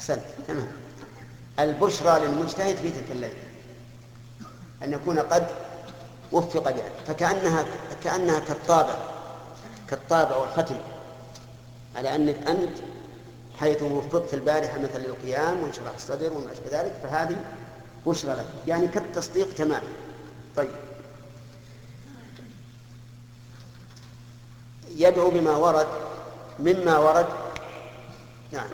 أحسنت تمام. البشرى للمجتهد في تلك الليلة أن يكون قد وفق بها، فكأنها كالطابع والختم على أنك أنت حيث وفقت البارحة مثل القيام وانشراح الصدر وما أشبه ذلك، فهذه بشرى لك، يعني كالتصديق تماما. طيب، يدعو بما ورد مما ورد. نعم.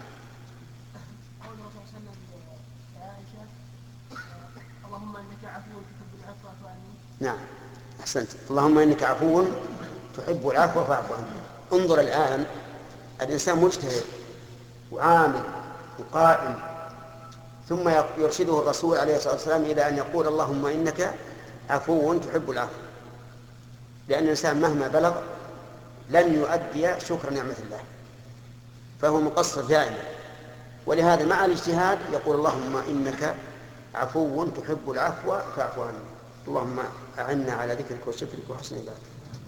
اللهم انك عفو تحب العفو فاعف عني. نعم احسنت. اللهم انك عفو تحب العفو فاعف عني. انظر الان، الانسان مجتهد وعامل وقائم، ثم يرشده الرسول عليه الصلاه والسلام الى ان يقول اللهم انك عفو تحب العفو، لان الانسان مهما بلغ لن يؤدي شكر نعمه الله، فهو مقصر دائما. ولهذا مع الاجتهاد يقول اللهم انك عفو تحب العفو فاعف عني. اللهم أعنا على ذكرك وشكرك وحسن عبادتك.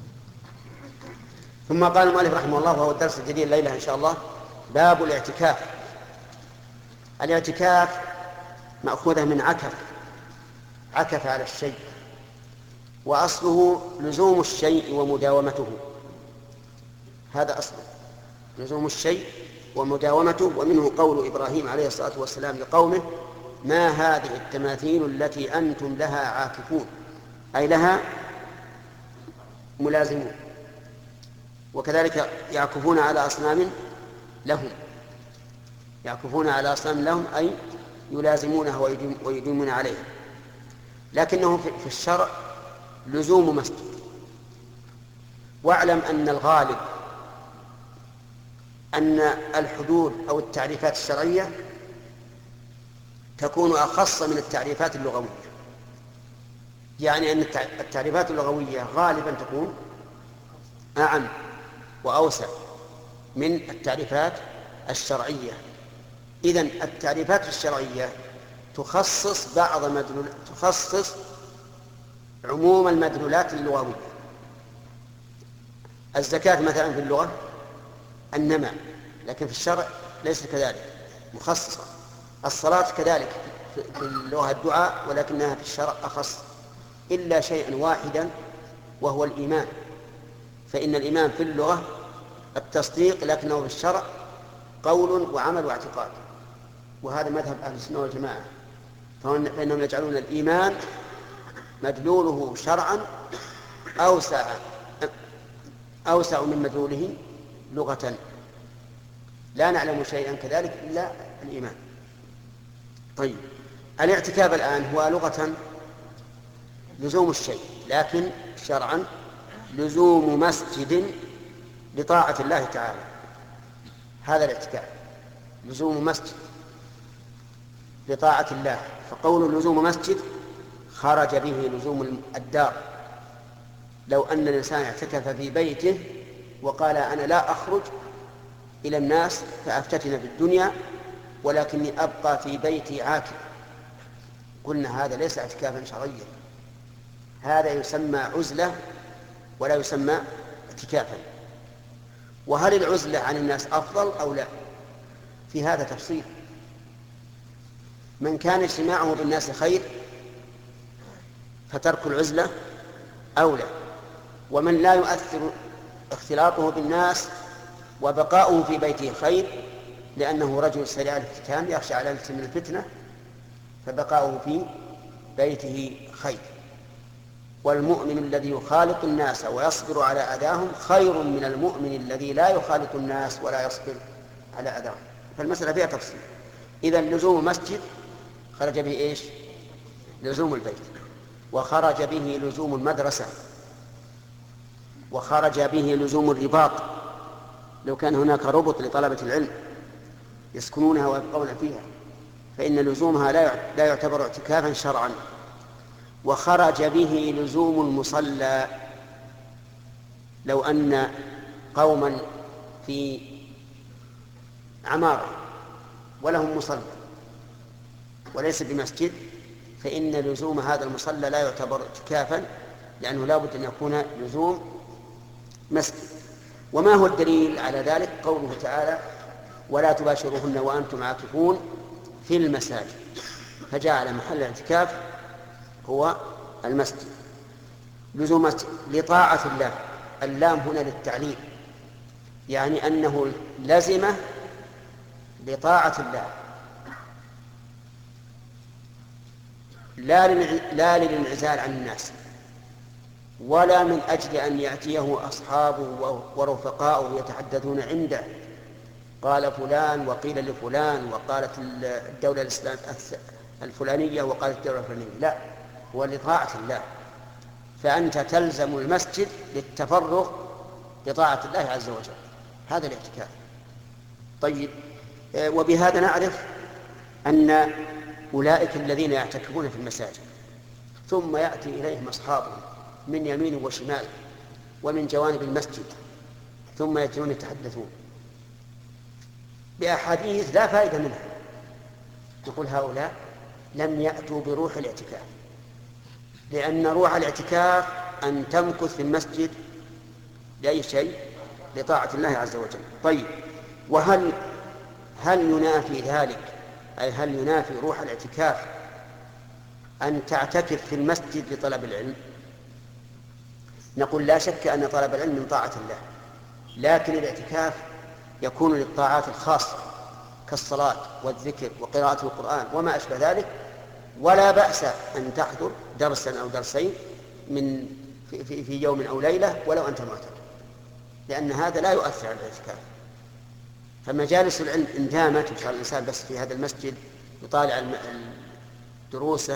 ثم قال المؤلف رحمه الله، وهو الدرس الجديد الليلة إن شاء الله، باب الاعتكاف. الاعتكاف مأخوذة من عكف على الشيء، وأصله لزوم الشيء ومداومته. هذا أصله لزوم الشيء ومداومته. ومنه قول إبراهيم عليه الصلاة والسلام لقومه: ما هذه التماثيل التي أنتم لها عاكفون، أي لها ملازمون. وكذلك يعكفون على أصنام لهم، يعكفون على أصنام لهم أي يلازمونها ويديمون عليها. لكنه في الشرع لزوم مسجد. واعلم أن الغالب أن الحدود أو التعريفات الشرعية تكون أخص من التعريفات اللغوية، يعني أن التعريفات اللغوية غالبا تكون أعم وأوسع من التعريفات الشرعية. إذن التعريفات الشرعية تخصص عموم المدلولات اللغوية. الزكاة مثلا في اللغة النماء، لكن في الشرع ليس كذلك، مخصصة. الصلاة كذلك في اللغة الدعاء، ولكنها في الشرع أخص، إلا شيئا واحدا وهو الإيمان، فإن الإيمان في اللغة التصديق، لكنه في الشرع قول وعمل واعتقاد. وهذا مذهب أهل السنة والجماعة، فإنهم يجعلون الإيمان مدلوله شرعا أوسع من مدلوله لغة. لا نعلم شيئا كذلك إلا الإيمان. طيب، الاعتكاف الآن هو لغة لزوم الشيء، لكن شرعا لزوم مسجد لطاعة الله تعالى. هذا الاعتكاف لزوم مسجد لطاعة الله. فقول لزوم مسجد خرج به لزوم الدار. لو أن الإنسان اعتكف في بيته وقال أنا لا أخرج إلى الناس فأفتتن في الدنيا، ولكني أبقى في بيتي عاكف، قلنا هذا ليس اعتكافا شرعيا، هذا يسمى عزلة ولا يسمى اعتكافا. وهل العزلة عن الناس أفضل أو لا؟ في هذا تفصيل. من كان اجتماعه بالناس خير فترك العزلة أولى، ومن لا يؤثر اختلاطه بالناس وبقاؤه في بيته خير، لأنه رجل سريع الافتتان يخشى على نفسه من الفتنة، فبقاؤه في بيته خير. والمؤمن الذي يخالط الناس ويصبر على أذاهم خير من المؤمن الذي لا يخالط الناس ولا يصبر على أذاهم. فالمسألة فيها تفصيل. إذا لزوم مسجد خرج به إيش؟ لزوم البيت، وخرج به لزوم المدرسة، وخرج به لزوم الرباط. لو كان هناك ربط لطلبة العلم يسكنونها ويبقون فيها فإن لزومها لا يعتبر اعتكافا شرعا. وخرج به لزوم المصلى. لو أن قوما في عمارة ولهم مصلى وليس بمسجد، فإن لزوم هذا المصلى لا يعتبر اعتكافا، لأنه لا بد أن يكون لزوم مسجد. وما هو الدليل على ذلك؟ قوله تعالى: ولا تباشروهن وأنتم عاكفون في المساجد، فجعل محل الاعتكاف هو المسجد. لزوم لطاعة الله، اللام هنا للتعليل، يعني أنه لزمه لطاعة الله لا للانعزال عن الناس، ولا من أجل أن يأتيه أصحابه ورفقاؤه يتحدثون عنده قال فلان وقيل لفلان وقالت الدولة الفلانية وقالت الدولة الفلانية، لا، هو لطاعة الله. فأنت تلزم المسجد للتفرغ لطاعة الله عز وجل، هذا الاعتكاف. طيب، وبهذا نعرف أن أولئك الذين يعتكفون في المساجد ثم يأتي إليهم أصحابهم من يمين وشمال ومن جوانب المسجد ثم يأتون يتحدثون بأحاديث لا فائدة منها، نقول هؤلاء لم يأتوا بروح الاعتكاف، لأن روح الاعتكاف أن تمكث في المسجد لأي شيء؟ لطاعة الله عز وجل. طيب، وهل ينافي ذلك، أي هل ينافي روح الاعتكاف أن تعتكف في المسجد لطلب العلم؟ نقول لا شك أن طلب العلم من طاعة الله، لكن الاعتكاف يكون للطاعات الخاصة كالصلاة والذكر وقراءة القرآن وما أشبه ذلك، ولا بأس أن تحضر درسا أو درسين في يوم أو ليلة ولو أنت معتكف، لأن هذا لا يؤثر على الاعتكاف. فمجالس العلم إن دامت وصار الإنسان بس في هذا المسجد يطالع دروسه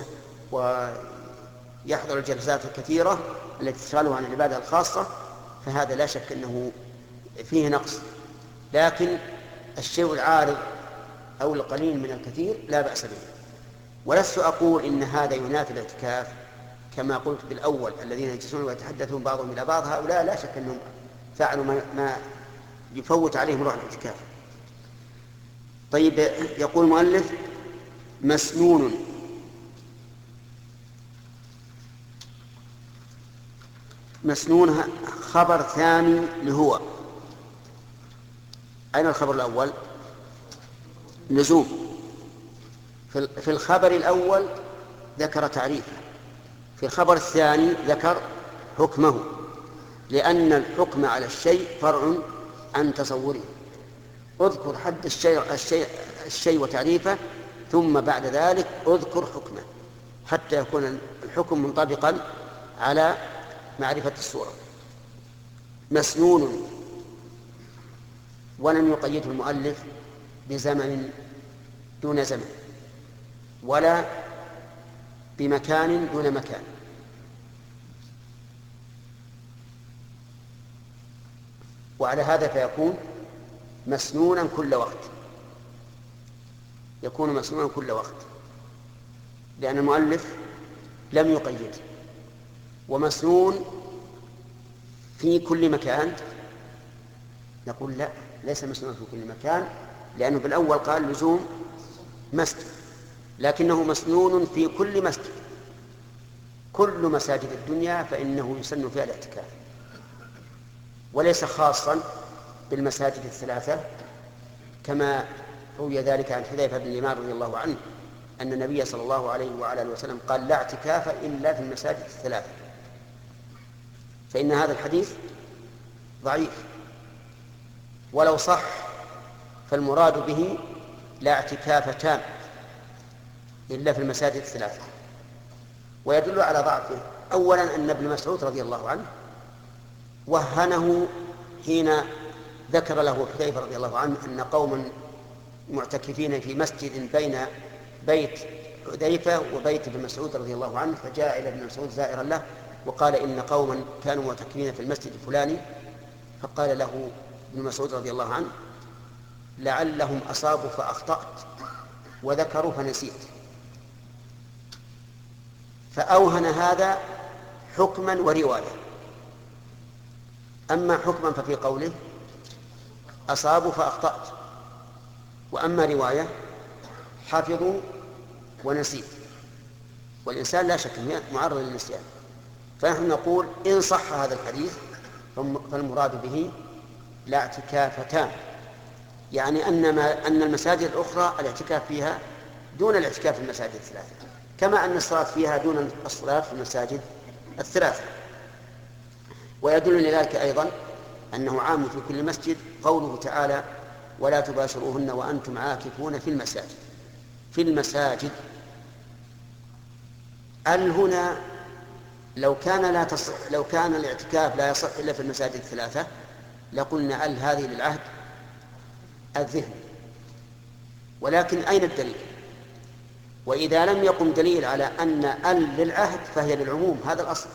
ويحضر الجلسات الكثيرة التي تشغله عن العبادة الخاصة، فهذا لا شك أنه فيه نقص. لكن الشيء العارض أو القليل من الكثير لا بأس به. ولست أقول إن هذا ينافي الاعتكاف كما قلت بالأول، الذين يجلسون ويتحدثون بعضهم إلى بعض، هؤلاء لا شك أنهم فعلوا ما يفوت عليهم روح الاعتكاف. طيب، يقول المؤلف مسنون خبر ثاني لهو. أين الخبر الأول؟ لزوم. في الخبر الأول ذكر تعريفه، في الخبر الثاني ذكر حكمه، لأن الحكم على الشيء فرع عن تصوره. اذكر حد الشيء وتعريفه، ثم بعد ذلك اذكر حكمه حتى يكون الحكم منطبقا على معرفة الصورة. مسنون، ولم يقيده المؤلف بزمن دون زمن ولا بمكان دون مكان، وعلى هذا فيكون مسنونا كل وقت، يكون مسنونا كل وقت، لأن المؤلف لم يقيد. ومسنون في كل مكان، نقول لا، ليس مسنون في كل مكان، لأنه بالأول قال لزوم مسجد، لكنه مسنون في كل مسجد. كل مساجد الدنيا فإنه يسن فيها الاعتكاف، وليس خاصا بالمساجد الثلاثة كما روي ذلك عن حذيفة بن اليمان رضي الله عنه أن النبي صلى الله عليه وعلى آله وسلم قال لا اعتكاف إلا في المساجد الثلاثة، فإن هذا الحديث ضعيف، ولو صح فالمراد به لا اعتكاف تام إلا في المساجد الثلاثة. ويدل على ضعفه أولا أن ابن مسعود رضي الله عنه وهنه حين ذكر له حذيفة رضي الله عنه أن قوما معتكفين في مسجد بين بيت حذيفة وبيت ابن مسعود رضي الله عنه، فجاء إلى ابن مسعود زائرا له وقال إن قوما كانوا معتكفين في المسجد الفلاني، فقال له ابن مسعود رضي الله عنه لعلهم أصابوا فأخطأت وذكروا فنسيت، فأوهن هذا حكما ورواية. أما حكما ففي قوله أصابوا فأخطأت، وأما رواية حفظوا ونسيت، والإنسان لا شك معرض للنسيان. فنحن نقول إن صح هذا الحديث فالمراد به لا اعتكاف تام، يعني أن المساجد الأخرى الاعتكاف فيها دون الاعتكاف في المساجد الثلاثة، كما أن الصلاة فيها دون الصلاة في المساجد الثلاثة. ويدل لذلك أيضا أنه عام في كل مسجد قوله تعالى: ولا تباشروهن وأنتم عاكفون في المساجد. في المساجد هنا لو كان الاعتكاف لا يصح إلا في المساجد الثلاثة لقلنا هذه للعهد الذهن، ولكن أين الدليل؟ وإذا لم يقم دليل على أن للعهد فهي للعموم، هذا الأصل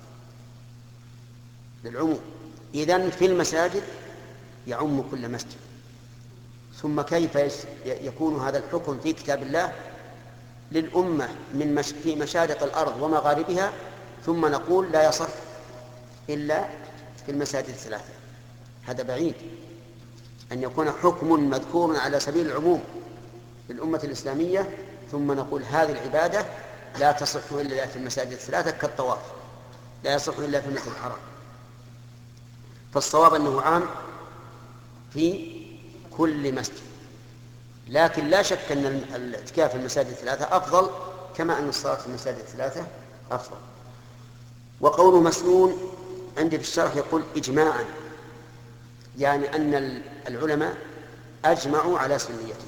للعموم. إذن في المساجد يعم كل مسجد. ثم كيف يكون هذا الحكم في كتاب الله للأمة في مشارق الأرض ومغاربها، ثم نقول لا يصح إلا في المساجد الثلاثة؟ هذا بعيد أن يكون حكم مذكور على سبيل العموم للأمة الإسلامية ثم نقول هذه العبادة لا تصح إلا في المساجد الثلاثة كالطواف لا يصح إلا في المسجد الحرام. فالصواب أنه عام في كل مسجد، لكن لا شك أن الاعتكاف في المساجد الثلاثة أفضل، كما أن الصلاة في المساجد الثلاثة أفضل. وقوله مسنون عندي في الشرح يقول إجماعا، يعني أن العلماء أجمعوا على سنيته،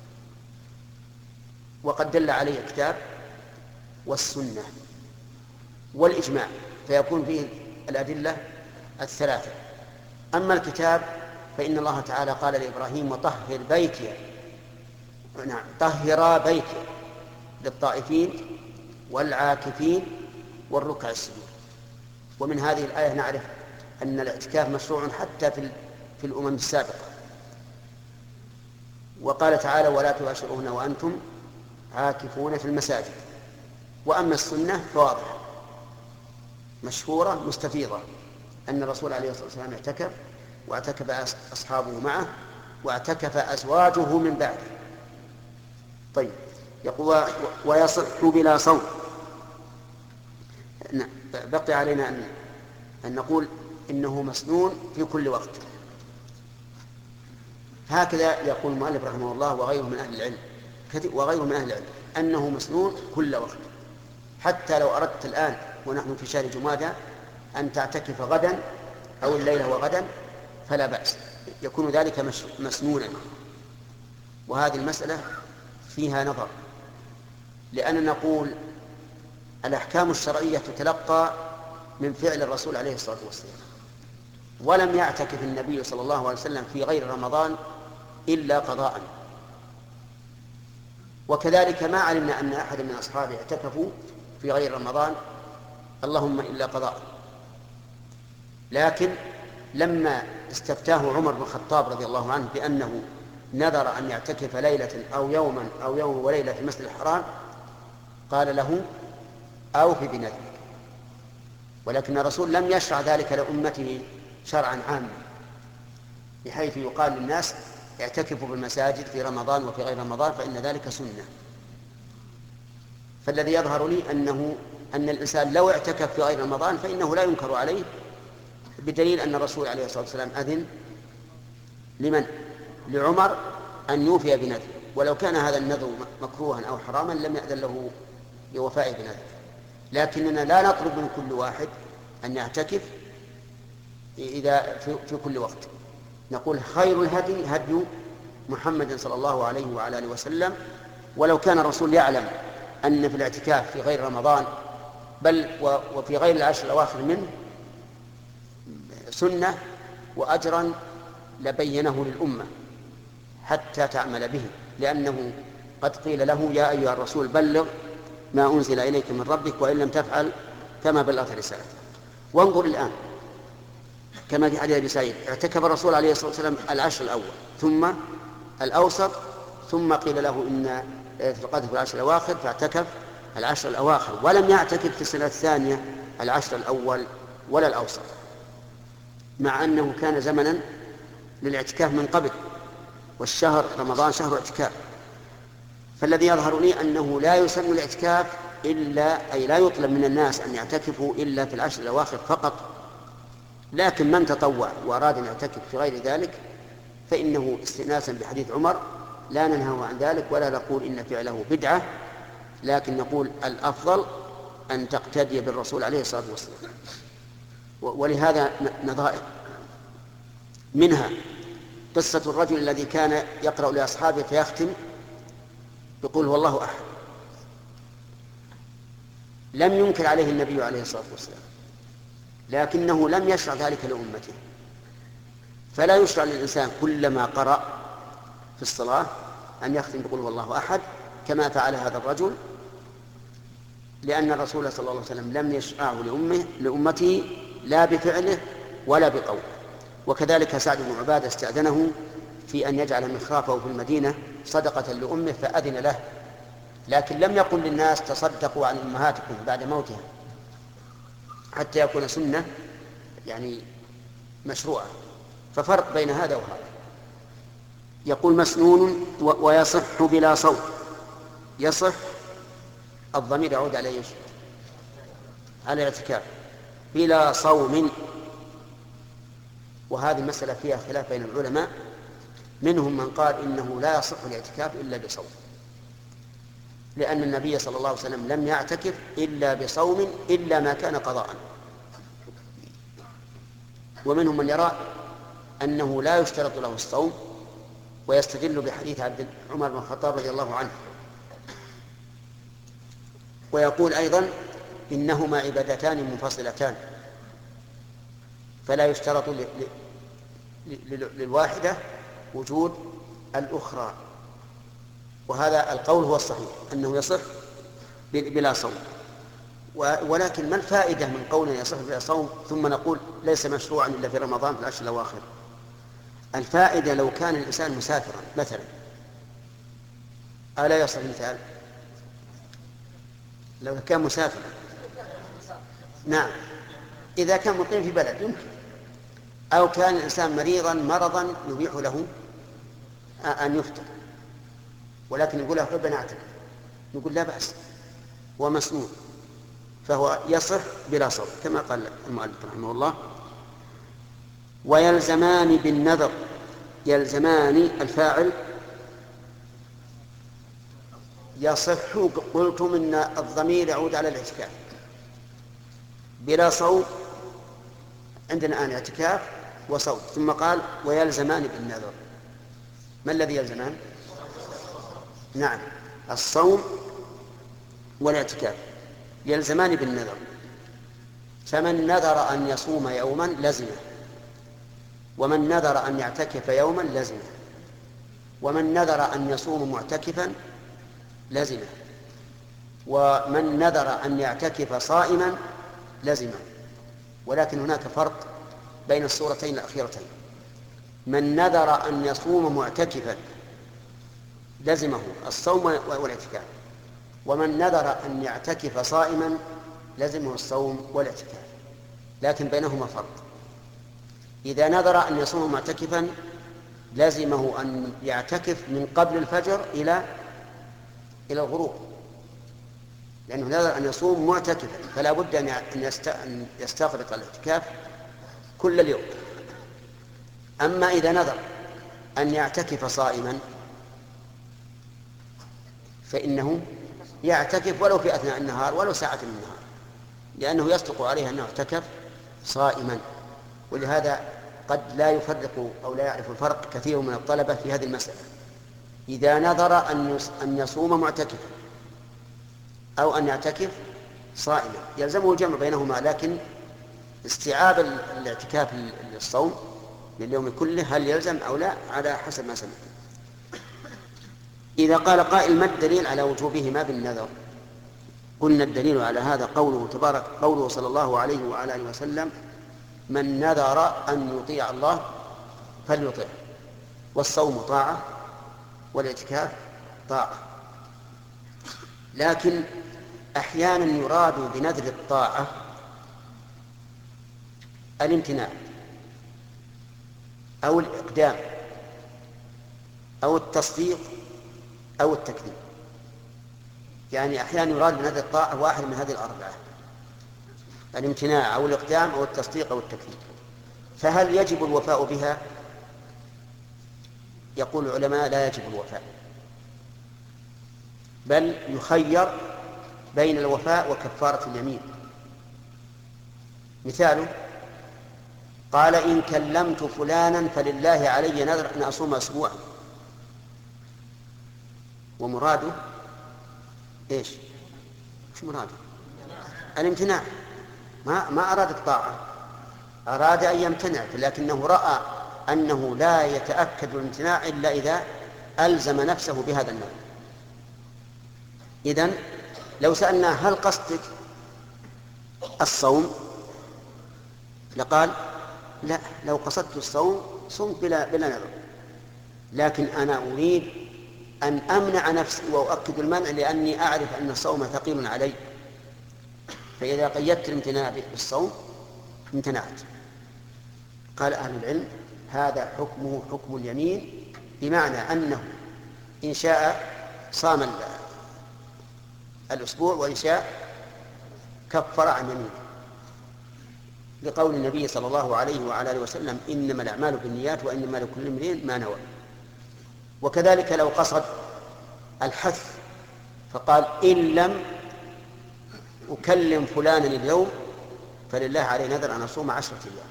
وقد دل عليه الكتاب والسنة والإجماع، فيكون فيه الأدلة الثلاثة. أما الكتاب فإن الله تعالى قال لإبراهيم: وطهر بيتي، نعم، طهر بيتي للطائفين والعاكفين والركع السجود. ومن هذه الآية نعرف أن الاعتكاف مشروع حتى في الأمم السابقة. وقال تعالى: ولا تباشروهن وأنتم عاكفون في المساجد. وأما السنة فواضحة مشهورة مستفيضة، أن الرسول عليه الصلاة والسلام اعتكف، واعتكف أصحابه معه، واعتكف أزواجه من بعده. طيب، يقول: ويصح بلا صوم. بقي علينا أن نقول إنه مسنون في كل وقت. هكذا يقول المؤلف رحمه الله وغيره من أهل العلم أنه مسنون كل وقت. حتى لو أردت الآن ونحن في شهر جمادى أن تعتكف غدا أو الليلة وغدا فلا بأس، يكون ذلك مسنونا. وهذه المسألة فيها نظر، لأننا نقول الأحكام الشرعية تتلقى من فعل الرسول عليه الصلاة والسلام، ولم يعتكف النبي صلى الله عليه وسلم في غير رمضان إلا قضاء. وكذلك ما علمنا أن أحد من أصحابه اعتكفوا في غير رمضان اللهم إلا قضاء. لكن لما استفتاه عمر بن الخطاب رضي الله عنه بأنه نذر أن يعتكف ليلة أو يوما أو يوم وليلة في المسجد الحرام قال له: أوف بنذرك. ولكن الرسول لم يشرع ذلك لأمته شرعا عاما، بحيث يقال للناس: اعتكفوا بالمساجد في رمضان وفي غير رمضان فإن ذلك سنة. فالذي يظهر لي أن الإنسان لو اعتكف في غير رمضان فإنه لا ينكر عليه، بدليل أن الرسول عليه الصلاة والسلام أذن لمن؟ لعمر أن يوفي بنذره، ولو كان هذا النذر مكروها أو حراما لم يأذن له بوفاء بنذره. لكننا لا نطلب من كل واحد أن يعتكف إذا في كل وقت. نقول: خير الهدي هدي محمد صلى الله عليه وعلى آله وسلم. ولو كان الرسول يعلم أن في الاعتكاف في غير رمضان بل وفي غير العشر الأواخر منه سنة وأجرا لبينه للأمة حتى تعمل به، لأنه قد قيل له: يا أيها الرسول بلغ ما أنزل إليك من ربك وإن لم تفعل فما بلغت رسالته. وانظر الآن كما في حديث أبي سعيد: اعتكف الرسول عليه الصلاة والسلام العشر الأول ثم الأوسط، ثم قيل له إن القدر في العشر الأواخر فاعتكف العشر الأواخر، ولم يعتكف في السنة الثانية العشر الأول ولا الأوسط، مع أنه كان زمنا للاعتكاف من قبل، والشهر رمضان شهر اعتكاف. فالذي يظهر لي أنه لا يسن الاعتكاف أي لا يطلب من الناس أن يعتكفوا إلا في العشر الأواخر فقط. لكن من تطوع وأراد أن يعتكف في غير ذلك فإنه استئناسا بحديث عمر لا ننهى عن ذلك ولا نقول إن فعله بدعة، لكن نقول الأفضل أن تقتدي بالرسول عليه الصلاة والسلام. ولهذا نظائر، منها قصة الرجل الذي كان يقرأ لأصحابه فيختم يقول هو الله أحد، لم ينكر عليه النبي عليه الصلاة والسلام، لكنه لم يشرع ذلك لأمته. فلا يشرع للإنسان كلما قرأ في الصلاة أن يختم بقول هو الله أحد كما فعل هذا الرجل، لأن الرسول صلى الله عليه وسلم لم يشرعه لأمته لا بفعله ولا بقوله. وكذلك سعد بن عبادة استأذنه في أن يجعل مخرافه في المدينة صدقة لأمه فأذن له، لكن لم يقل للناس تصدقوا عن أمهاتكم بعد موتها، حتى يكون سنة يعني مشروعة. ففرق بين هذا وهذا. يقول مسنون ويصح بلا صوت. يصح الضمير يعود على ايش؟ على الاعتكاف بلا صوم، وهذه المسألة فيها خلاف بين العلماء، منهم من قال إنه لا يصح الاعتكاف إلا بصوم، لأن النبي صلى الله عليه وسلم لم يعتكف إلا بصوم إلا ما كان قضاء. ومنهم من يرى أنه لا يشترط له الصوم، ويستدل بحديث عمر بن الخطاب رضي الله عنه، ويقول أيضا إنهما عبادتان منفصلتان فلا يشترط للواحدة وجود الأخرى. وهذا القول هو الصحيح أنه يصح بلا صوم. ولكن ما الفائدة من قولنا يصح بلا صوم ثم نقول ليس مشروعا إلا في رمضان في العشر الأواخر؟ الفائدة لو كان الإنسان مسافرا مثلا، ألا يصح مثال لو كان مسافرا؟ نعم، إذا كان مقيم في بلد يمكن، أو كان الإنسان مريضا مرضا يبيح له أن يفطر، ولكن يقول له حب نعتك، نقول لا بأس ومسنون، فهو يصح بلا صوم كما قال المؤلف رحمه الله. ويلزمان بالنذر. يلزمان الفاعل يصح، قلتم إن الضمير يعود على الاعتكاف. بلا صوم عندنا الآن اعتكاف وصوم، ثم قال ويلزمان بالنذر. ما الذي يلزمان؟ نعم، الصوم والاعتكاف يلزمان بالنذر. فمن نذر أن يصوم يوما لزمه، ومن نذر أن يعتكف يوما لزمه، ومن نذر أن يصوم معتكفا لزمه، ومن نذر أن يعتكف صائما لزمه. ولكن هناك فرق بين الصورتين الأخيرتين. من نذر أن يصوم معتكفا لزمه الصوم والاعتكاف، ومن نذر أن يعتكف صائما لزمه الصوم والاعتكاف، لكن بينهما فرق. إذا نذر أن يصوم معتكفا لزمه أن يعتكف من قبل الفجر إلى الغروب، لأنه نذر أن يصوم معتكفا، فلا بد أن يستغرق الاعتكاف كل اليوم. أما إذا نذر أن يعتكف صائما فإنه يعتكف ولو في أثناء النهار ولو ساعة من النهار، لأنه يصدق عليه أنه اعتكف صائما. ولهذا قد لا يفرق أو لا يعرف الفرق كثير من الطلبة في هذه المسألة. إذا نذر أن يصوم معتكفا أو أن يعتكف صائما يلزمه الجمع بينهما، لكن استيعاب الاعتكاف للصوم لليوم كله هل يلزم أو لا على حسب ما سمعت. إذا قال قائل ما الدليل على وجوبهما بالنذر؟ قلنا الدليل على هذا قوله صلى الله عليه وعلى آله وسلم من نذر أن يطيع الله فليطيع. والصوم طاعة والاعتكاف طاعة، لكن أحيانا يراد بنذر الطاعة الامتناع أو الإقدام أو التصديق أو التكذيب. يعني أحيانا يراد بنذر الطاعة واحد من هذه الأربعة، الامتناع أو الإقدام أو التصديق أو التكذيب. فهل يجب الوفاء بها يقول العلماء لا يجب الوفاء، بل يخير بين الوفاء وكفارة اليمين. مثاله قال إن كلمت فلانا فلله علي نذر أن أصوم أسبوعا، ومراده إيش مراده؟ الامتناع، ما أراد الطاعة، أراد أن يمتنع، لكنه رأى أنه لا يتأكد الامتناع إلا إذا ألزم نفسه بهذا النوع. إذن لو سألنا هل قصدك الصوم لقال لا، لو قصدت الصوم صمت بلا نذر، لكن أنا أريد أن أمنع نفسي وأؤكد المنع لأني أعرف أن الصوم ثقيل علي، فإذا قيدت الامتناع بالصوم امتنعت. قال أهل العلم هذا حكمه حكم اليمين، بمعنى أنه إن شاء صام الأسبوع وإن شاء كفر عن يمينه، لقول النبي صلى الله عليه وعلى آله وسلم إنما الأعمال بالنيات وإنما لكل امرئ ما نوى. وكذلك لو قصد الحث فقال إن لم أكلم فلانا اليوم فلله عليه نذر أن أصوم 10 أيام،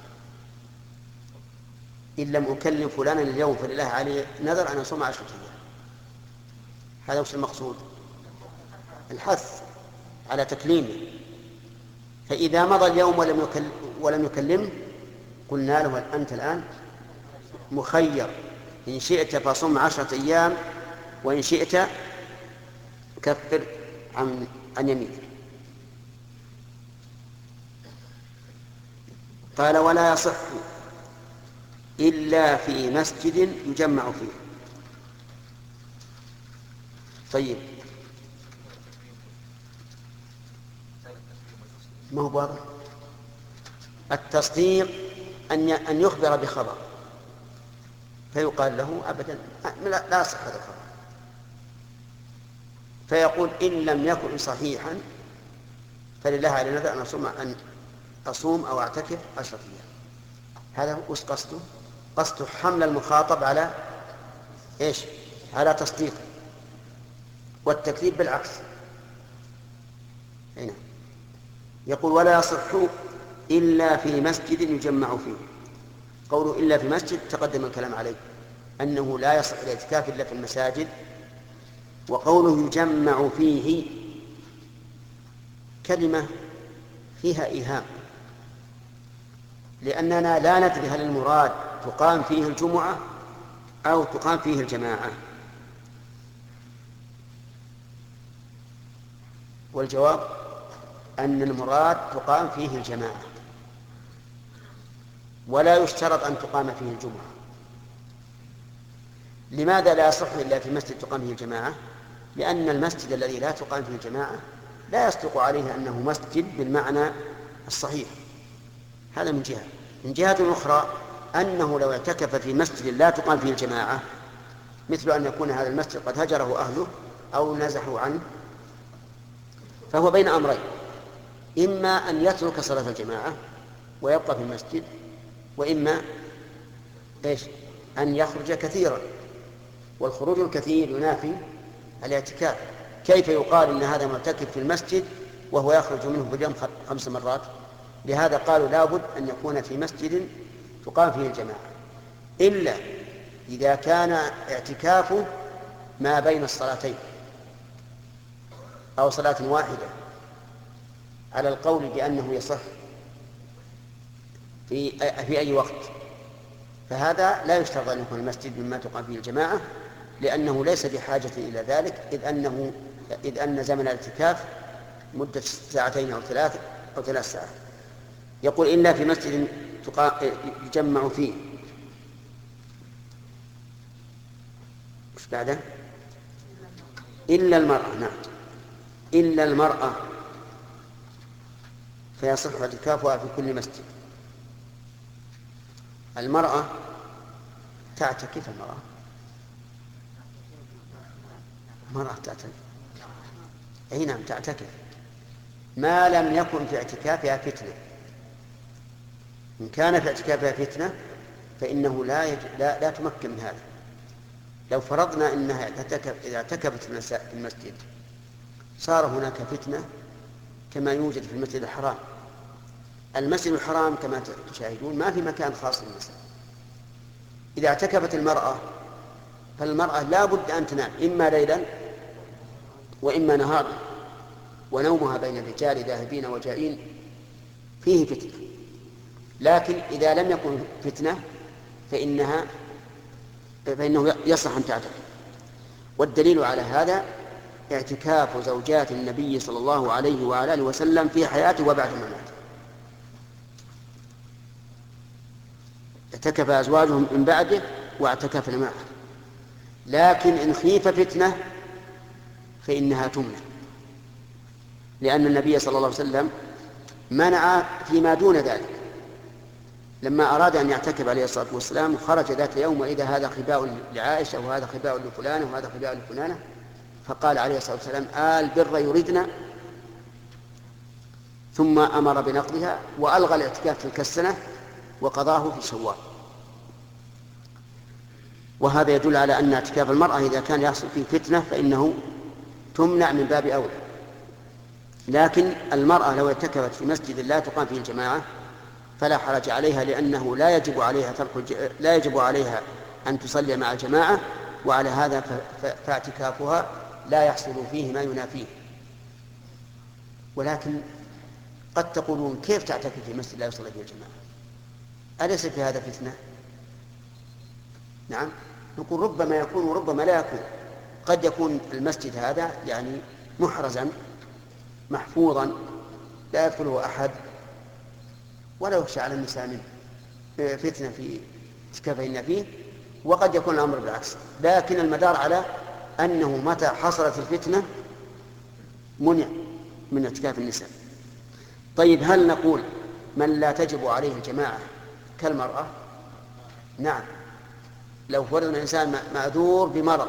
إن لم أكلم فلانا اليوم فلله عليه نذر أن أصوم 10 أيام. هذا وش المقصود؟ الحث على تكليمه. فإذا مضى اليوم ولم يكلمه قلنا له أنت الآن مخير، إن شئت فصم 10 أيام وإن شئت كفر عن يمينك. قال ولا يصح إلا في مسجد يجمع فيه. طيب ما هو واضح؟ التصديق أن يخبر بخبر فيقال له أبدا لا صح هذا الخبر، فيقول إن لم يكن صحيحا فلله على نذر أن أصوم أو أعتكف 10 أيام. هذا وش قصده؟ قصده حمل المخاطب على إيش؟ على تصديق، والتكذيب بالعكس. هنا يقول ولا يصح إلا في مسجد يجمع فيه. قوله إلا في مسجد تقدم الكلام عليه أنه لا يصح الاعتكاف إلا في المساجد. وقوله يجمع فيه كلمة فيها إيهام، لأننا لا ندري هل المراد تقام فيه الجمعة أو تقام فيه الجماعة، والجواب أن المراد تقام فيه الجماعة، ولا يشترط أن تقام فيه الجمعة. لماذا لا يصح إلا في مسجد تقام فيه الجماعة؟ لأن المسجد الذي لا تقام فيه الجماعة لا يصدق عليه أنه مسجد بالمعنى الصحيح. هذا من جهة. من جهة أخرى أنه لو اعتكف في مسجد لا تقام فيه الجماعة، مثل أن يكون هذا المسجد قد هجره أهله أو نزحوا عنه، فهو بين أمرين: إما أن يترك صلاة الجماعة ويبقى في المسجد، وإما أن يخرج كثيرا، والخروج الكثير ينافي الاعتكاف. كيف يقال إن هذا معتكف في المسجد وهو يخرج منه في اليوم 5 مرات؟ لهذا قالوا لابد أن يكون في مسجد تقام فيه الجماعة، إلا إذا كان اعتكافه ما بين الصلاتين أو صلاة واحدة، على القول بأنه يصح في أي وقت، فهذا لا يشترط أن يكون المسجد مما تقام فيه الجماعة، لأنه ليس بحاجة إلى ذلك، إذ أن زمن الاعتكاف مدة 2 أو 3 أو 3 ساعات. يقول إلا في مسجد يجمع فيه. مش بعده؟ إلا المرأة. نعم، إلا المرأة فيصح اعتكافها في كل مسجد. المرأة تعتكف، المرأة تعتكف، أي نعم تعتكف، ما لم يكن في اعتكافها فتنة. إن كان في اعتكافها فتنة فإنه لا تمكن من هذا، لو فرضنا أنها إذا اعتكفت في المسجد صار هناك فتنة كما يوجد في المسجد الحرام. المسجد الحرام كما تشاهدون ما في مكان خاص للنساء. إذا اعتكفت المرأة فالمرأة لا بد أن تنام إما ليلا وإما نهارا، ونومها بين الرجال ذاهبين وجائين فيه فتنة. لكن إذا لم يكن فتنة فإنه يصح أن تعتكف. والدليل على هذا اعتكاف زوجات النبي صلى الله عليه وعلى آله وسلم في حياته وبعد مماته. اعتكف أزواجهم من بعده واعتكفن معه. لكن إن خيف فتنة فإنها تمنع، لأن النبي صلى الله عليه وسلم منع فيما دون ذلك. لما أراد أن يعتكف عليه الصلاة والسلام خرج ذات يوم وإذا هذا خباء لعائشة وهذا خباء لفلانة وهذا خباء لفلانة، فقال عليه الصلاة والسلام البر يردنا، ثم أمر بنقضها وألغى الاعتكاف تلك السنة وقضاه في شوال. وهذا يدل على أن اعتكاف المرأة إذا كان يحصل فيه فتنة فإنه تمنع من باب أولى. لكن المرأة لو اعتكفت في مسجد لا تقام فيه الجماعة فلا حرج عليها، لأنه لا يجب عليها أن تصلي مع الجماعة، وعلى هذا فاعتكافها لا يحصل فيه ما ينافيه. ولكن قد تقولون كيف تعتكف في مسجد لا يصلي فيه الجماعة؟ أليس في هذا فتنة؟ نعم، نقول ربما يكون وربما لا يكون. قد يكون المسجد هذا يعني محرزا محفوظا لا يدخله أحد ولا يخشى على النساء منه فتنة في اعتكافهن فيه، وقد يكون الأمر بالعكس. لكن المدار على أنه متى حصلت الفتنة منع من اعتكاف النساء. طيب، هل نقول من لا تجب عليه الجماعة كالمرأة؟ نعم، لو فرض الإنسان معذور بمرض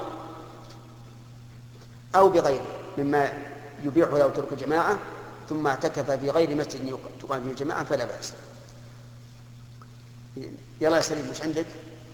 أو بغيره مما يبيح له ترك الجماعة ثم اعتكف في غير مسجد تقام فيه الجماعة فلا بأس. يلا يا سليم، مش عندك؟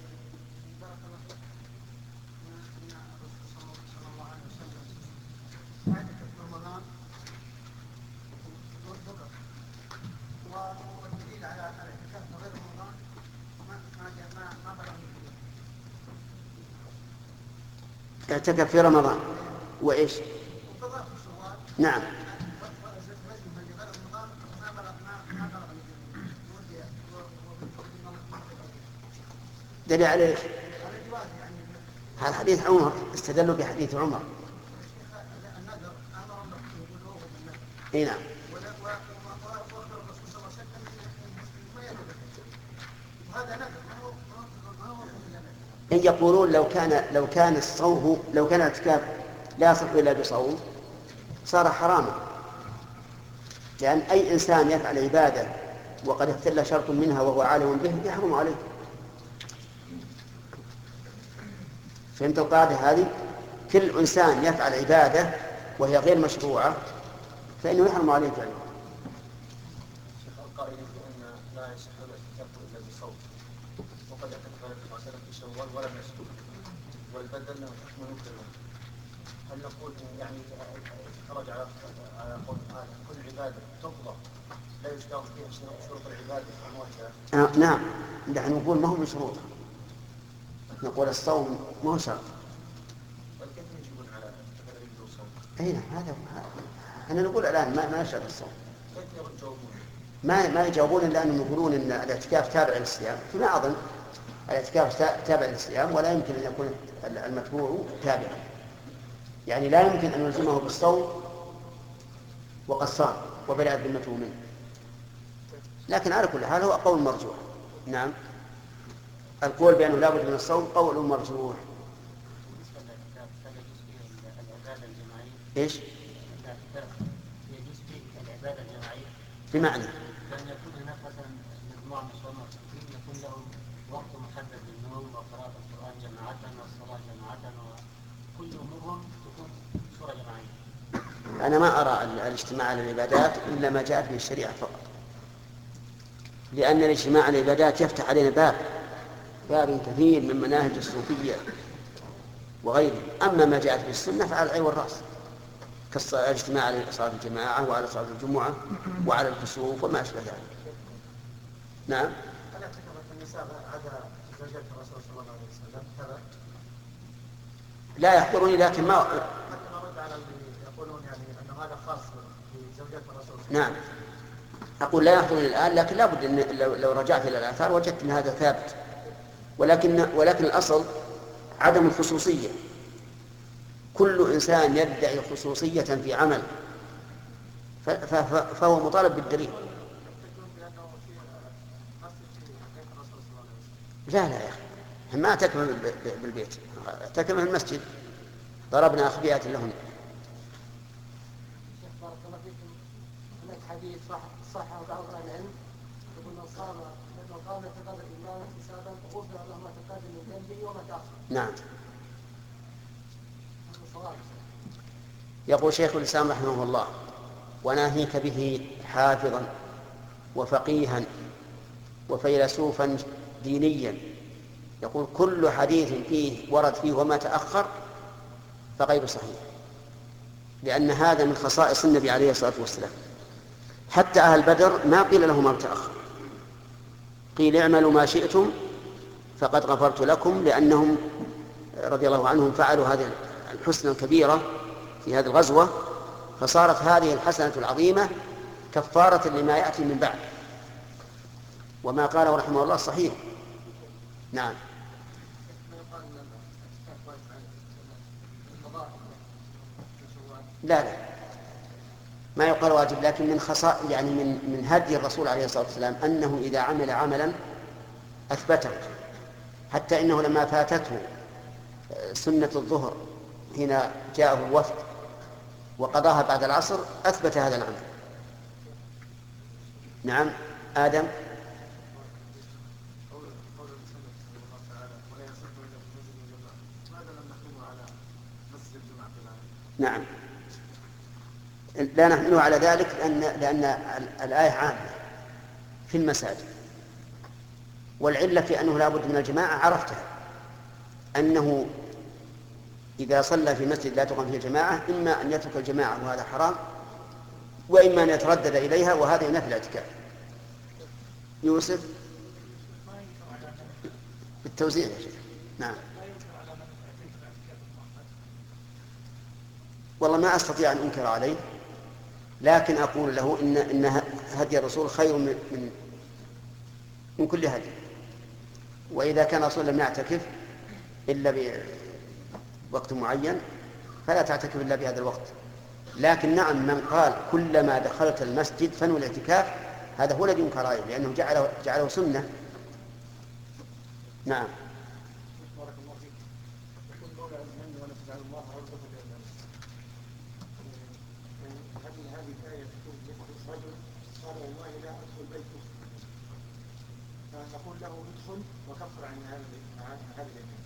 اعتكف في رمضان وإيش؟ نعم، دليل عليه هذا حديث عمر، استدلوا بحديث عمر. اي نعم. إن يقولون لو كان الاعتكاف لا يصح إلا بصوم صار حراما، لأن أي إنسان يفعل عبادة وقد اختل شرط منها وهو عالم به يحرم عليه. فهمت القاعدة هذه؟ كل إنسان يفعل عبادة وهي غير مشروعة فإنه يحرم عليه فعله. شيخ القائل بأن لا يصح الاعتكاف إلا بصوم، وقد اعتكف في شوال ولم يصوم والبدل له حكم مكره. هل نقول يعني خرج على قول كل عبادة تقضى لا يشترط فيها شروط العبادة أمواتها؟ نعم، نحن نقول ما هو بشروط، نقول الصوم ما هو شرط. كيف يجيبون على هذا الصوم؟ أي نعم، هذا أنا نقول الآن ما يشرط الصوم. كيف يجاوبون؟ ما يجاوبون إلا أنهم يقولون إن الاعتكاف تابع للصيام، فما أظن الاعتكاف تابع للصيام ولا يمكن أن يكون المتبوع تابعا، يعني لا يمكن أن نلزمه بالصوم وقد صام وبلغ ذمته منه. لكن على كل حال هو قول مرجوح. نعم، القول بأنه لا بد من الصوم قول مرجوح. ايش؟ يجوز فيه العبادة الجماعية بمعنى لأن يكون هناك مثلا مجموعة من الصوم يكون لهم وقت محدد للنوم وقراءة القرآن جماعة والصلاة جماعة وكل أمورهم تكون صورة جماعية. أنا ما أرى الاجتماع على العبادات إلا ما جاءت من الشريعة فقط، لأن الاجتماع على العبادات يفتح علينا باب كثير من مناهج الصوفية وغيره. أما ما جاءت به السنة فعلى العين والرأس، كالاجتماع على صلاة الجماعة وعلى صلاة الجمعة وعلى الكسوف وما أشبه ذلك. نعم. هل اعتكفت النساء عدا زوجات الرسول صلى الله عليه وسلم كذا؟ لا يحضرني، لكن ما حتى نرد على اللي يقولون يعني أن هذا خاص بزوجات الرسول صلى الله عليه وسلم. نعم. أقول لا يحضرني الآن، لكن لا بد أن لو رجعت إلى الآثار وجدت أن هذا ثابت، ولكن الأصل عدم الخصوصية. كل إنسان يدعي خصوصية في عمل فهو مطالب بالدليل. لا يا أخي، ما اعتكف بالبيت، اعتكف في المسجد، ضربنا أخبيات لهم. بارك الله فيكم. هناك حديث صح بعض العلم يقول من قام يتقدم إيمانا حسابا غفر له ما تقدم من ذنبه وما تأخر. نعم. يقول شيخ الإسلام رحمه الله: وناهيك به حافظا وفقيها وفيلسوفا دينيا. يقول كل حديث فيه ورد فيه وما تأخر فغير صحيح، لأن هذا من خصائص النبي عليه الصلاة والسلام. حتى أهل بدر ما قيل لهم ما تأخر، قيل اعملوا ما شئتم فقد غفرت لكم، لأنهم رضي الله عنهم فعلوا هذه الحسنة الكبيرة في هذه الغزوة، فصارت هذه الحسنة العظيمة كفارة لما يأتي من بعد. وما قاله رحمه الله صحيح. نعم. لا ما يقال واجب، لكن من خصائص يعني من هدي الرسول عليه الصلاة والسلام أنه إذا عمل عملا أثبته، حتى إنه لما فاتته سنة الظهر حين جاءه الوفد وقضاها بعد العصر أثبت هذا العمل. نعم. آدم. نعم، لا نحمله على ذلك لأن الآية عامة في المساجد، والعلة في أنه لا بد من الجماعة عرفتها، أنه إذا صلى في مسجد لا تقام فيه الجماعة إما أن يترك الجماعة وهذا حرام، وإما أن يتردد إليها وهذا ينافي الاعتكاف. يوسف بالتوزيع يا شيخ. نعم. والله ما أستطيع أن أنكر عليه، لكن أقول له إن هدي الرسول خير من كل هدي. وإذا كان الرسول لم يعتكف إلا بوقت معين فلا تعتكف إلا بهذا الوقت. لكن نعم، من قال كلما دخلت المسجد فنوى الاعتكاف هذا هو الذي ينكر عليه، لأنه جعله سنة. نعم. نقول له ادخل وكفر عن هذا اليمين.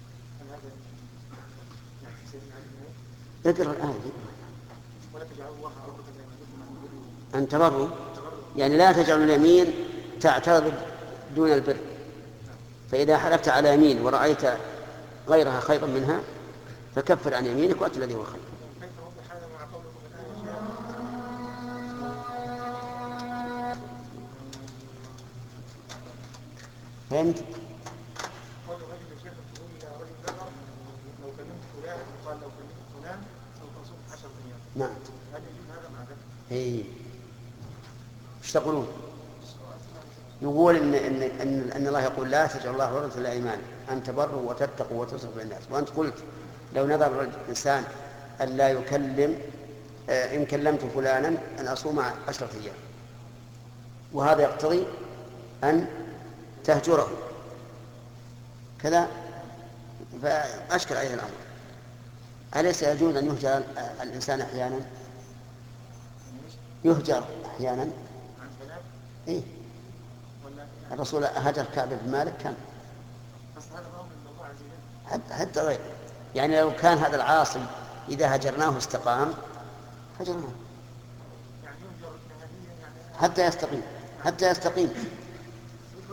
اقرأ الآية. ولا تجعلوا الله عرضة لأيمانكم أن تبروا، يعني لا تجعلوا اليمين تعترض دون البر، فإذا حلفت على يمين ورأيت غيرها خيرا منها فكفر عن يمينك وأت الذي هو خير. فهمت؟ قال رجل الشيخ تقول إلى رجل ذكر لو كلمت فلان وقال لو كلمت فلان سوف أصوم 10 أيام. نعم. هل يجوز هذا مع ذلك؟ إيه. إيش تقولون؟ نقول إن الله يقول لا تجعل الله عرضة للأيمان أن تبروا وتتقوا وتصلحوا بين الناس، وأنت قلت لو نذر الإنسان أن لا يكلم إن كلمت فلانا أن أصوم 10 أيام، وهذا يقتضي أن تهجره كذا، فأشكل عليه الأمر. أليس يجوز أن يهجر الإنسان أحيانا؟ يهجر أحيانا. إيه؟ الرسول هجر كعب بن مالك كان حتى غير، يعني لو كان هذا العاصي إذا هجرناه استقام هجرناه حتى يستقيم.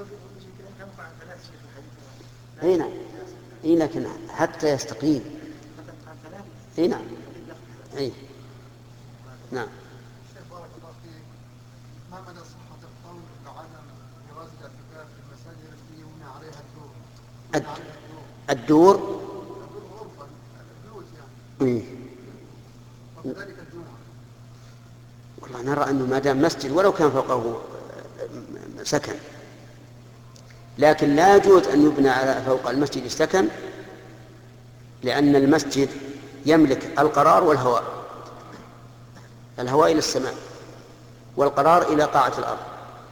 اي نعم، اي لكن حتى يستقيم اي نعم. اي نعم. شيخ بارك الله فيك، ما مدى صحة القول بعدم جواز الاعتكاف في المساجد التي يبنى عليها الدور غرفة البيوت يعني، وكذلك الجمعة؟ والله نرى أنه ما دام مسجد ولو كان فوقه سكن، لكن لا يجوز أن يبنى على فوق المسجد سكن، لأن المسجد يملك القرار والهواء، الهواء إلى السماء والقرار إلى قاعة الأرض.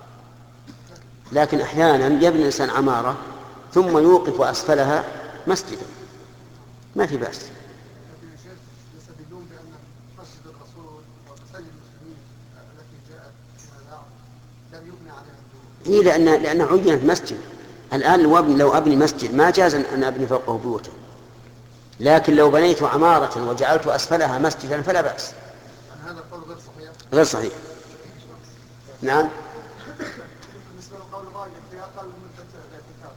لكن أحيانا يبني الإنسان عمارة ثم يوقف أسفلها مسجدا، ما في بأس. لكن الشيخ يستدلون بأن مسجد الرسول ومساجد المسلمين التي جاءت فيما بعد لم يبنى عليها الدور. لأنه عينت مسجد. الآن لو أبني مسجد ما جاز أن أبني فوقه بيوتا، لكن لو بنيت عمارة وجعلت أسفلها مسجدا فلا بأس. هذا القول غير صحيح. غير صحيح. نعم. بالنسبة للقول الراجح في أقل من الاعتكاف.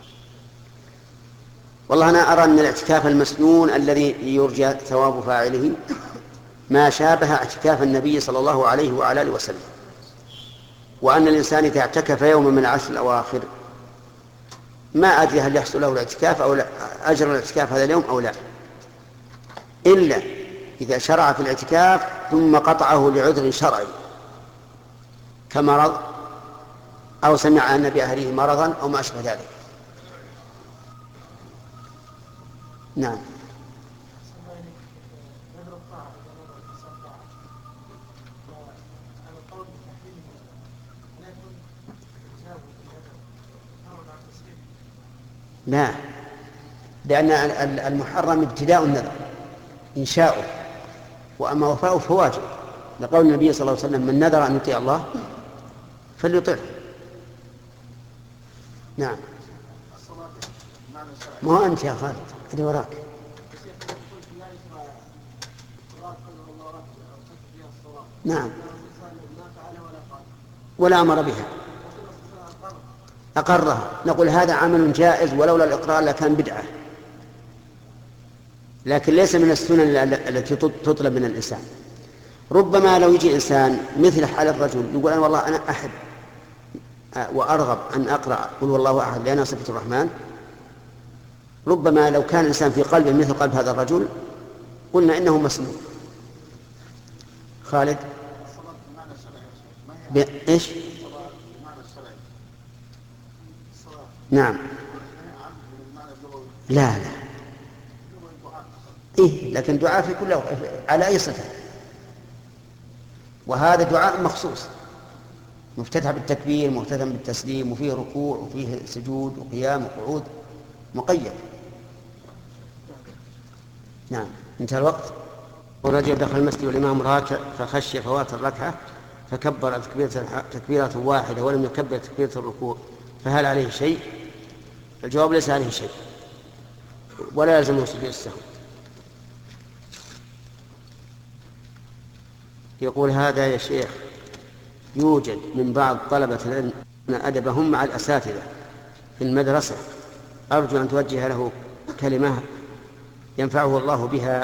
والله أنا أرى أن الاعتكاف المسنون الذي يرجى ثواب فاعله ما شابه اعتكاف النبي صلى الله عليه وعلى آله وسلم، وأن الإنسان إذا اعتكف يوما من العشر الأواخر ما أدري هل يحصل له الاعتكاف أو لا، أجر الاعتكاف هذا اليوم أو لا، إلا إذا شرع في الاعتكاف ثم قطعه لعذر شرعي كمرض أو سمع أن بأهله مرضا أو ما أشبه ذلك. نعم. لا، لأن المحرم ابتداء النذر إنشاؤه، وأما وفاؤه فواجب، لقول النبي صلى الله عليه وسلم من نذر أن يطيع الله فليطعه. نعم. ما هو أنت يا خالد اللي وراك. نعم. ولا أمر بها، أقرها، نقول هذا عمل جائز ولولا الإقرار لكان بدعة، لكن ليس من السنن التي تطلب من الإنسان. ربما لو يجي إنسان مثل حال الرجل يقول أنا والله أنا أحب وأرغب أن أقرأ قل والله أحد لأنها صفة الرحمن، ربما لو كان الإنسان في قلبه مثل قلب هذا الرجل قلنا إنه مسنون. خالد إيش؟ نعم. لا إيه، لكن دعاء في كل على أي صفة، وهذا دعاء مخصوص مفتتح بالتكبير مختتم بالتسليم وفيه ركوع وفيه سجود وقيام وقعود مقيد. نعم. انتهى الوقت. ورجل دخل المسجد والإمام راكع فخشي فوات الركعة فكبر تكبيرة واحدة ولم يكبر تكبيرة الركوع، فهل عليه شيء؟ الجواب ليس عليه شيء ولا يلزمه سجود السهو. يقول هذا يا شيخ يوجد من بعض طلبة العلم أن أدبهم مع الأساتذة في المدرسة، أرجو أن توجه له كلمة ينفعه الله بها.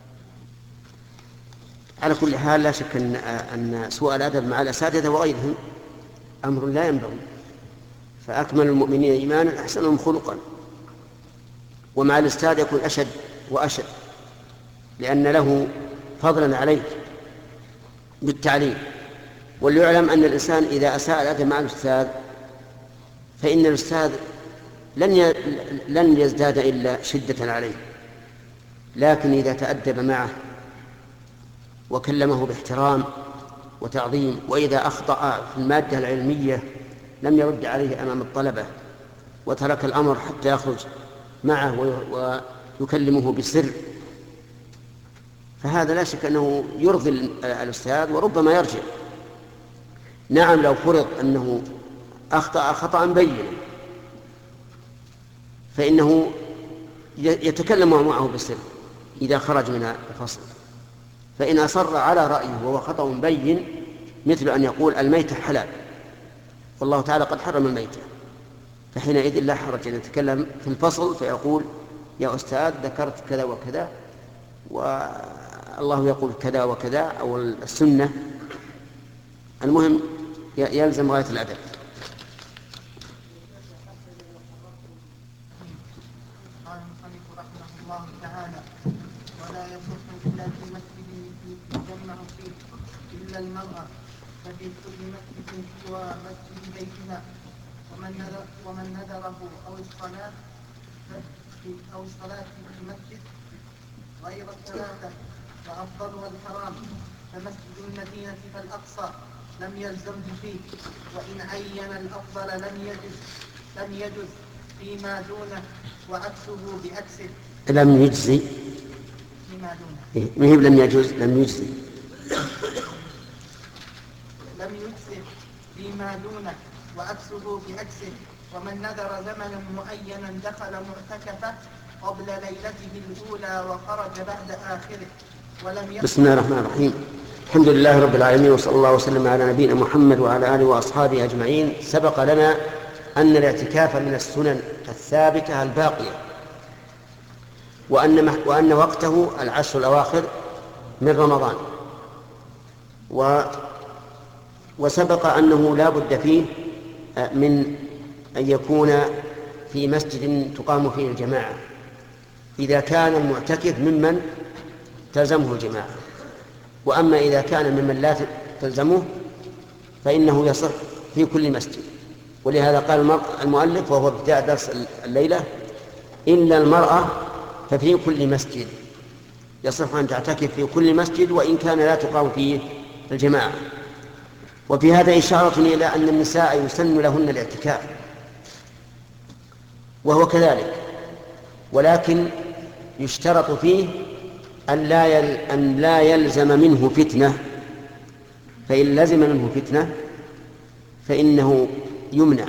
على كل حال لا شك أن سوء الأدب مع الأساتذة وغيرهم أمر لا ينبغي، فأكمل المؤمنين إيمانا أحسنهم خلقا، ومع الأستاذ يكون أشد وأشد لأن له فضلا عليك بالتعليم. وليعلم أن الإنسان إذا أساء الأدب مع الأستاذ فإن الأستاذ لن يزداد إلا شدة عليه، لكن إذا تأدب معه وكلمه باحترام وتعظيم، وإذا أخطأ في المادة العلمية لم يرد عليه أمام الطلبة وترك الأمر حتى يخرج معه ويكلمه بسر، فهذا لا شك أنه يرضي الأستاذ وربما يرجع. نعم لو فرض أنه أخطأ خطأ بينا فإنه يتكلم معه بسر إذا خرج من الفصل، فإن أصر على رأيه وهو خطأ بين مثل أن يقول الميتة حلال والله تعالى قد حرم الميتة، فحينئذ لا حرج أن يتكلم في الفصل فيقول يا أستاذ ذكرت كذا وكذا والله يقول كذا وكذا أو السنة، المهم يلزم غاية الأدب. قال المصنف رحمه الله تعالى: ولا يصح إلا في مسجد يجمع فيه إلا المرأة، ففي كل مسجد سوى مسجد بيتها. ومن نذره أو الصلاة في مسجد غير الثلاثة فأفضلها الحرام، فمسجد المدينة فالأقصى لم يلزمه فيه، وإن عين الأفضل لم يجز فيما دونه، وعكسه بعكسه. لم يجزي فيما دونه ما هي لم يجوز، لم يجزي لم يجزه فيما دونه، وعكسه بعكسه. ومن نذر زمنا معينا دخل معتكفه قبل ليلته الأولى وخرج بعد آخره ولم بسم الله الرحمن الرحيم. الحمد لله رب العالمين، وصلى الله وسلم على نبينا محمد وعلى آله وأصحابه أجمعين. سبق لنا أن الاعتكاف من السنن الثابتة الباقية، وأن وقته العشر الأواخر من رمضان، وسبق أنه لا بد فيه من أن يكون في مسجد تقام فيه الجماعة إذا كان المعتكف ممن تلزمه الجماعة. وأما إذا كان ممن لا تلزمه فإنه يصح في كل مسجد. ولهذا قال المؤلف وهو ابتداء درس الليلة: إلا المرأة ففي كل مسجد. يصح أن تعتكف في كل مسجد وإن كان لا تقام فيه الجماعة. وفي هذا إشارة إلى أن النساء يسن لهن الاعتكاف، وهو كذلك، ولكن يشترط فيه أن لا يلزم منه فتنة، فإن لزم منه فتنة فإنه يمنع،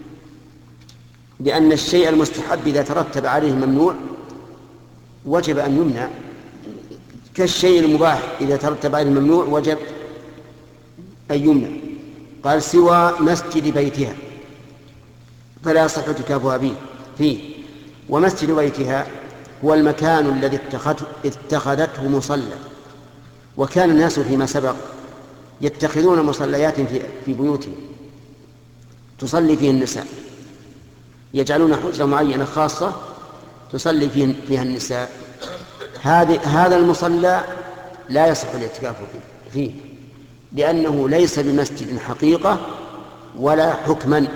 لأن الشيء المستحب إذا ترتب عليه ممنوع وجب أن يمنع، كالشيء المباح إذا ترتب عليه الممنوع وجب أن يمنع. قال: سوى مسجد بيتها فلا يصح اعتكافها فيه. ومسجد بيتها هو المكان الذي اتخذته مصلى. وكان الناس فيما سبق يتخذون مصليات في بيوتهم تصلي فيه النساء، يجعلون حجرة معينة خاصة تصلي فيها النساء. هذا المصلى لا يصح الاعتكاف فيه، لأنه ليس بمسجد حقيقة ولا حكما،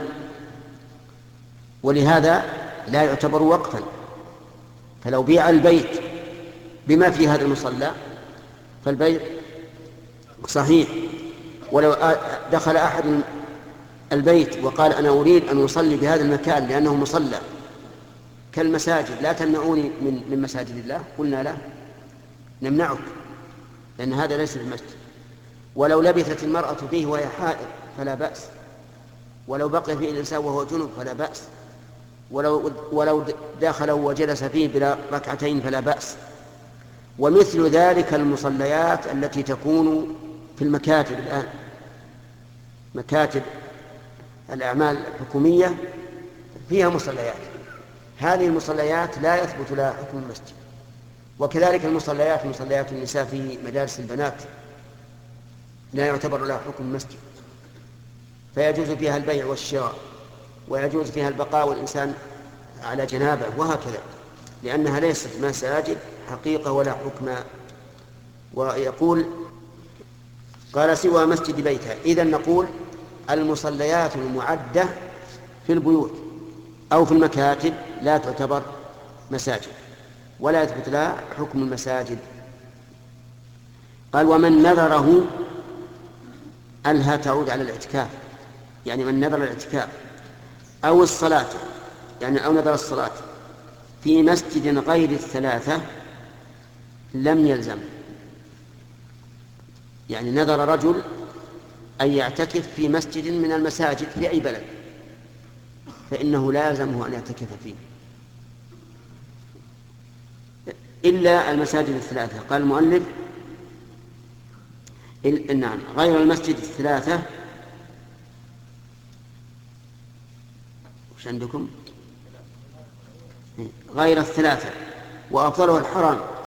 ولهذا لا يعتبر وقفا. فلو بيع البيت بما في هذا المصلى فالبيع صحيح، ولو دخل أحد البيت وقال: أنا أريد أن أصلي بهذا المكان لأنه مصلى كالمساجد، لا تمنعوني من مساجد الله، قلنا لا، نمنعك، لأن هذا ليس بمسجد. ولو لبثت المرأة فيه وهي حائض فلا بأس، ولو بقي فيه الإنسان وهو جنب فلا بأس، ولو دخل وجلس فيه بلا ركعتين فلا بأس. ومثل ذلك المصليات التي تكون في المكاتب الآن، مكاتب الأعمال الحكومية فيها مصليات، هذه المصليات لا يثبت لها حكم المسجد. وكذلك مصليات النساء في مدارس البنات لا يعتبر لها حكم المسجد، فيجوز فيها البيع والشراء، ويجوز فيها البقاء والإنسان على جنابه، وهكذا، لأنها ليست مساجد حقيقة ولا حكم. ويقول: قال: سوى مسجد بيتها. إذن نقول المصليات المعدة في البيوت أو في المكاتب لا تعتبر مساجد ولا يثبت لها حكم المساجد. قال: ومن نذره ألها تعود على الاعتكاف، يعني من نذر الاعتكاف أو الصلاة، يعني أو نذر الصلاة في مسجد غير الثلاثة لم يلزم. يعني نذر رجل أن يعتكف في مسجد من المساجد في أي بلد، فإنه لا يلزمه أن يعتكف فيه إلا المساجد الثلاثة. قال المؤلف: نعم، غير المسجد الثلاثة. وش عندكم؟ غير الثلاثة، وأفضلها الحرام.